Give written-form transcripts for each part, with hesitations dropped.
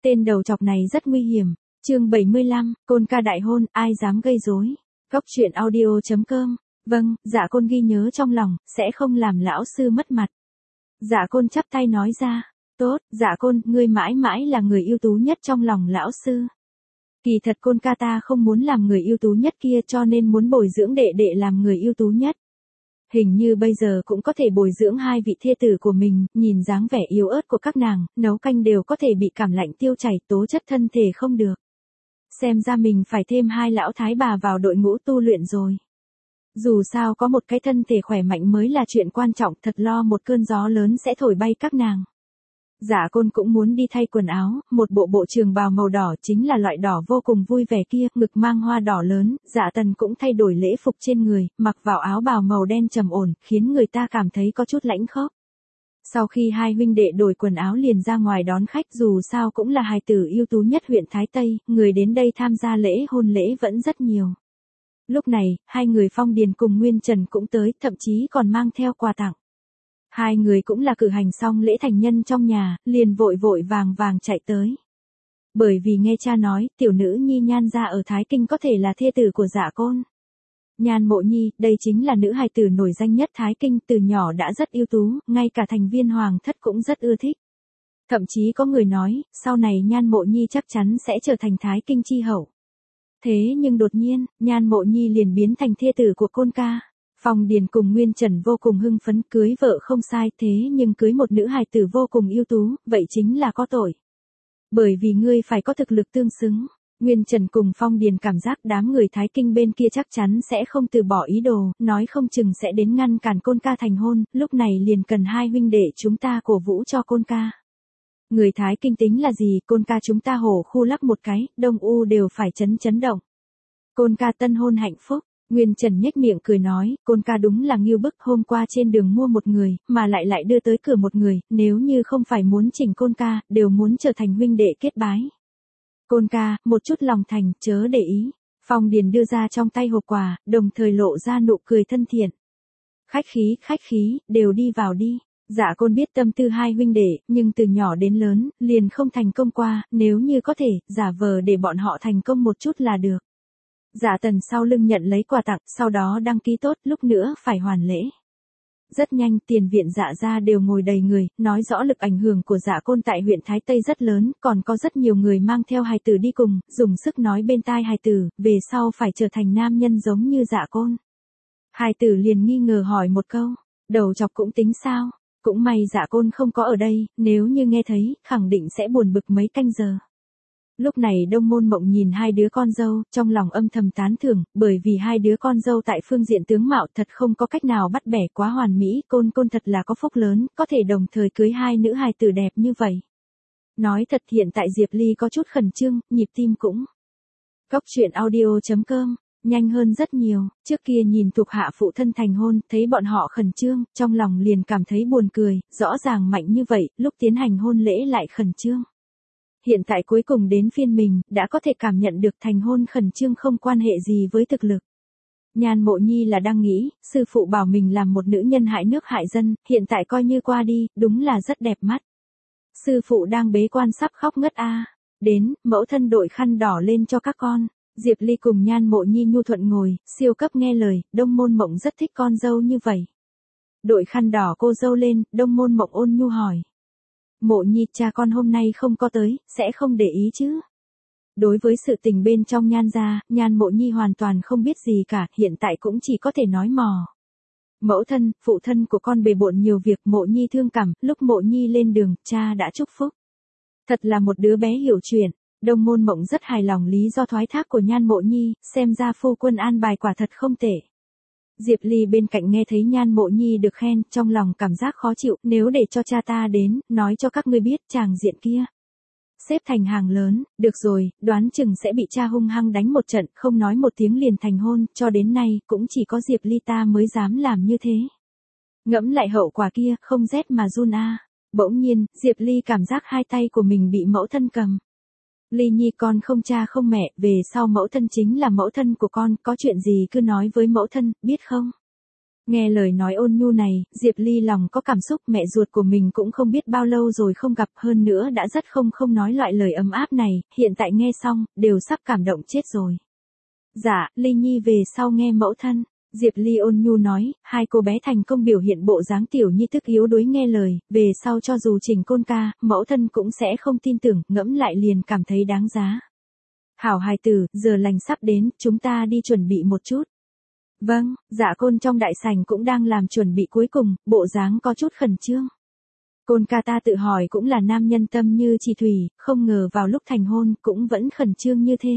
Tên đầu chọc này rất nguy hiểm. Chương 75, Côn ca đại hôn, ai dám gây rối. Cóc truyện audio.com. Vâng, Dạ Côn ghi nhớ trong lòng, sẽ không làm lão sư mất mặt. Dạ Côn chắp tay nói ra. Tốt, Dạ Côn, ngươi mãi mãi là người ưu tú nhất trong lòng lão sư. Kỳ thật Côn ca ta không muốn làm người ưu tú nhất kia, cho nên muốn bồi dưỡng đệ đệ làm người ưu tú nhất. Hình như bây giờ cũng có thể bồi dưỡng hai vị thê tử của mình, nhìn dáng vẻ yếu ớt của các nàng, nấu canh đều có thể bị cảm lạnh tiêu chảy, tố chất thân thể không được. Xem ra mình phải thêm hai lão thái bà vào đội ngũ tu luyện rồi. Dù sao có một cái thân thể khỏe mạnh mới là chuyện quan trọng, thật lo một cơn gió lớn sẽ thổi bay các nàng. Dạ Côn cũng muốn đi thay quần áo, một bộ trường bào màu đỏ chính là loại đỏ vô cùng vui vẻ kia, ngực mang hoa đỏ lớn, Dạ Tần cũng thay đổi lễ phục trên người, mặc vào áo bào màu đen trầm ổn, khiến người ta cảm thấy có chút lãnh khốc. Sau khi hai huynh đệ đổi quần áo liền ra ngoài đón khách, dù sao cũng là hài tử ưu tú nhất huyện Thái Tây, người đến đây tham gia lễ hôn lễ vẫn rất nhiều. Lúc này, hai người Phong Điền cùng Nguyên Trần cũng tới, thậm chí còn mang theo quà tặng. Hai người cũng là cử hành xong lễ thành nhân trong nhà, liền vội vàng chạy tới. Bởi vì nghe cha nói, tiểu nữ nhi Nhan gia ở Thái Kinh có thể là thê tử của Dạ Côn. Nhan Mộ Nhi, đây chính là nữ hài tử nổi danh nhất Thái Kinh, từ nhỏ đã rất ưu tú, ngay cả thành viên hoàng thất cũng rất ưa thích. Thậm chí có người nói, sau này Nhan Mộ Nhi chắc chắn sẽ trở thành Thái Kinh chi hậu. Thế nhưng đột nhiên, Nhan Mộ Nhi liền biến thành thê tử của Côn ca. Phong Điền cùng Nguyên Trần vô cùng hưng phấn, cưới vợ không sai, thế nhưng cưới một nữ hài tử vô cùng ưu tú, vậy chính là có tội. Bởi vì ngươi phải có thực lực tương xứng. Nguyên Trần cùng Phong Điền cảm giác đám người Thái Kinh bên kia chắc chắn sẽ không từ bỏ ý đồ, nói không chừng sẽ đến ngăn cản Côn ca thành hôn, lúc này liền cần hai huynh đệ chúng ta cổ vũ cho Côn ca. Người Thái Kinh tính là gì, Côn ca chúng ta hổ khu lắc một cái, Đông U đều phải chấn động. Côn ca tân hôn hạnh phúc. Nguyên Trần nhếch miệng cười nói, Côn ca đúng là ngưu bức, hôm qua trên đường mua một người, mà lại đưa tới cửa một người, nếu như không phải muốn chỉnh Côn ca, đều muốn trở thành huynh đệ kết bái. Côn ca, một chút lòng thành, chớ để ý. Phong Điền đưa ra trong tay hộp quà, đồng thời lộ ra nụ cười thân thiện. Khách khí, đều đi vào đi. Dạ Côn biết tâm tư hai huynh đệ, nhưng từ nhỏ đến lớn, liền không thành công qua, nếu như có thể, giả vờ để bọn họ thành công một chút là được. Dạ Tần sau lưng nhận lấy quà tặng, sau đó đăng ký tốt, lúc nữa phải hoàn lễ. Rất nhanh, tiền viện Dạ gia đều ngồi đầy người, nói rõ lực ảnh hưởng của Dạ Côn tại huyện Thái Tây rất lớn, còn có rất nhiều người mang theo hài tử đi cùng, dùng sức nói bên tai hài tử, về sau phải trở thành nam nhân giống như Dạ Côn. Hài tử liền nghi ngờ hỏi một câu, đầu chọc cũng tính sao? Cũng may Dạ Côn không có ở đây, nếu như nghe thấy, khẳng định sẽ buồn bực mấy canh giờ. Lúc này Đông Môn Mộng nhìn hai đứa con dâu, trong lòng âm thầm tán thưởng, bởi vì hai đứa con dâu tại phương diện tướng mạo thật không có cách nào bắt bẻ quá hoàn mỹ, Côn thật là có phúc lớn, có thể đồng thời cưới hai nữ hài tử đẹp như vậy. Nói thật hiện tại Diệp Ly có chút khẩn trương, nhịp tim cũng. Cóc truyện audio.com, nhanh hơn rất nhiều, trước kia nhìn thuộc hạ phụ thân thành hôn, thấy bọn họ khẩn trương, trong lòng liền cảm thấy buồn cười, rõ ràng mạnh như vậy, lúc tiến hành hôn lễ lại khẩn trương. Hiện tại cuối cùng đến phiên mình, đã có thể cảm nhận được thành hôn khẩn trương không quan hệ gì với thực lực. Nhan Mộ Nhi là đang nghĩ, sư phụ bảo mình làm một nữ nhân hại nước hại dân, hiện tại coi như qua đi, đúng là rất đẹp mắt. Sư phụ đang bế quan sắp khóc ngất a. Đến, mẫu thân đội khăn đỏ lên cho các con. Diệp Ly cùng Nhan Mộ Nhi nhu thuận ngồi, siêu cấp nghe lời, Đông Môn Mộng rất thích con dâu như vậy. Đội khăn đỏ cô dâu lên, Đông Môn Mộng ôn nhu hỏi. Mộ Nhi, cha con hôm nay không có tới, sẽ không để ý chứ? Đối với sự tình bên trong Nhan gia, Nhan Mộ Nhi hoàn toàn không biết gì cả, hiện tại cũng chỉ có thể nói mò. Mẫu thân, phụ thân của con bề bộn nhiều việc, Mộ Nhi thương cảm, lúc Mộ Nhi lên đường, cha đã chúc phúc. Thật là một đứa bé hiểu chuyện. Đông Môn Mộng rất hài lòng lý do thoái thác của Nhan Mộ Nhi, xem ra phu quân an bài quả thật không tệ. Diệp Ly bên cạnh nghe thấy Nhan Mộ Nhi được khen, trong lòng cảm giác khó chịu, nếu để cho cha ta đến, nói cho các ngươi biết chàng diện kia. Xếp thành hàng lớn, được rồi, đoán chừng sẽ bị cha hung hăng đánh một trận, không nói một tiếng liền thành hôn, cho đến nay, cũng chỉ có Diệp Ly ta mới dám làm như thế. Ngẫm lại hậu quả kia, không rét mà run a. Bỗng nhiên, Diệp Ly cảm giác hai tay của mình bị mẫu thân cầm. Ly Nhi con không cha không mẹ, về sau mẫu thân chính là mẫu thân của con, có chuyện gì cứ nói với mẫu thân, biết không? Nghe lời nói ôn nhu này, Diệp Ly lòng có cảm xúc, mẹ ruột của mình cũng không biết bao lâu rồi không gặp, hơn nữa đã rất không nói loại lời ấm áp này, hiện tại nghe xong, đều sắp cảm động chết rồi. Dạ, Ly Nhi về sau nghe mẫu thân. Diệp Ly ôn nhu nói, hai cô bé thành công biểu hiện bộ dáng tiểu nhi tức yếu đuối nghe lời, về sau cho dù Trình Côn ca, mẫu thân cũng sẽ không tin tưởng, ngẫm lại liền cảm thấy đáng giá. Hảo hài tử, giờ lành sắp đến, chúng ta đi chuẩn bị một chút. Vâng, Dạ Côn trong đại sảnh cũng đang làm chuẩn bị cuối cùng, bộ dáng có chút khẩn trương. Côn ca ta tự hỏi cũng là nam nhân tâm như chỉ thủy, không ngờ vào lúc thành hôn cũng vẫn khẩn trương như thế.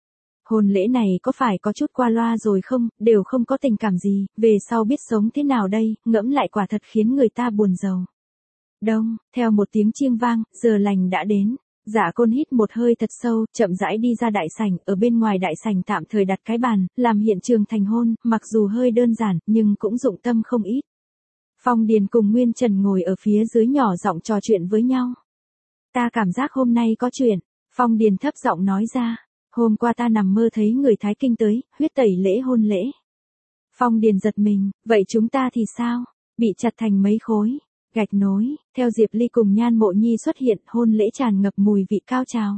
Hôn lễ này có phải có chút qua loa rồi không, đều không có tình cảm gì, về sau biết sống thế nào đây, ngẫm lại quả thật khiến người ta buồn rầu. Đông, theo một tiếng chiêng vang, giờ lành đã đến. Dạ Côn hít một hơi thật sâu, chậm rãi đi ra đại sảnh, ở bên ngoài đại sảnh tạm thời đặt cái bàn, làm hiện trường thành hôn, mặc dù hơi đơn giản, nhưng cũng dụng tâm không ít. Phong Điền cùng Nguyên Trần ngồi ở phía dưới nhỏ giọng trò chuyện với nhau. Ta cảm giác hôm nay có chuyện, Phong Điền thấp giọng nói ra. Hôm qua ta nằm mơ thấy người Thái Kinh tới, huyết tẩy lễ hôn lễ. Phong Điền giật mình, vậy chúng ta thì sao? Bị chặt thành mấy khối, gạch nối, theo Diệp Ly cùng Nhan Mộ Nhi xuất hiện, hôn lễ tràn ngập mùi vị cao trào.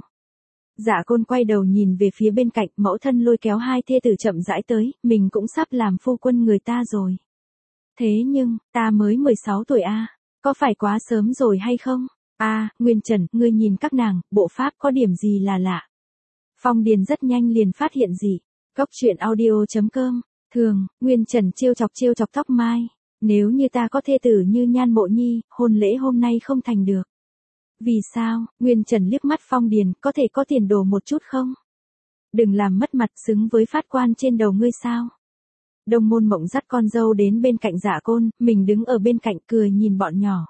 Dạ Côn quay đầu nhìn về phía bên cạnh, mẫu thân lôi kéo hai thê tử chậm rãi tới, mình cũng sắp làm phu quân người ta rồi. Thế nhưng, ta mới 16 tuổi a, có phải quá sớm rồi hay không? Nguyên Trần, ngươi nhìn các nàng, bộ pháp có điểm gì là lạ? Phong Điền rất nhanh liền phát hiện gì. Góc chuyện audio.com. Thường, Nguyên Trần trêu chọc Tóc Mai. Nếu như ta có thê tử như Nhan Mộ Nhi, hôn lễ hôm nay không thành được. Vì sao? Nguyên Trần liếc mắt Phong Điền, có thể có tiền đồ một chút không? Đừng làm mất mặt, xứng với phát quan trên đầu ngươi sao? Đông Môn Mộng dắt con dâu đến bên cạnh Dạ Côn, mình đứng ở bên cạnh cười nhìn bọn nhỏ.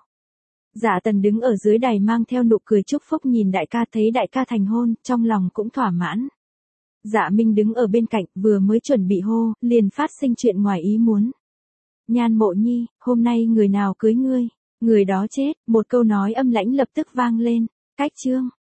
Dạ Tần đứng ở dưới đài mang theo nụ cười chúc phúc nhìn đại ca, thấy đại ca thành hôn, trong lòng cũng thỏa mãn. Dạ Minh đứng ở bên cạnh, vừa mới chuẩn bị hô, liền phát sinh chuyện ngoài ý muốn. Nhan Mộ Nhi, hôm nay người nào cưới ngươi? Người đó chết, một câu nói âm lãnh lập tức vang lên. Cách chương.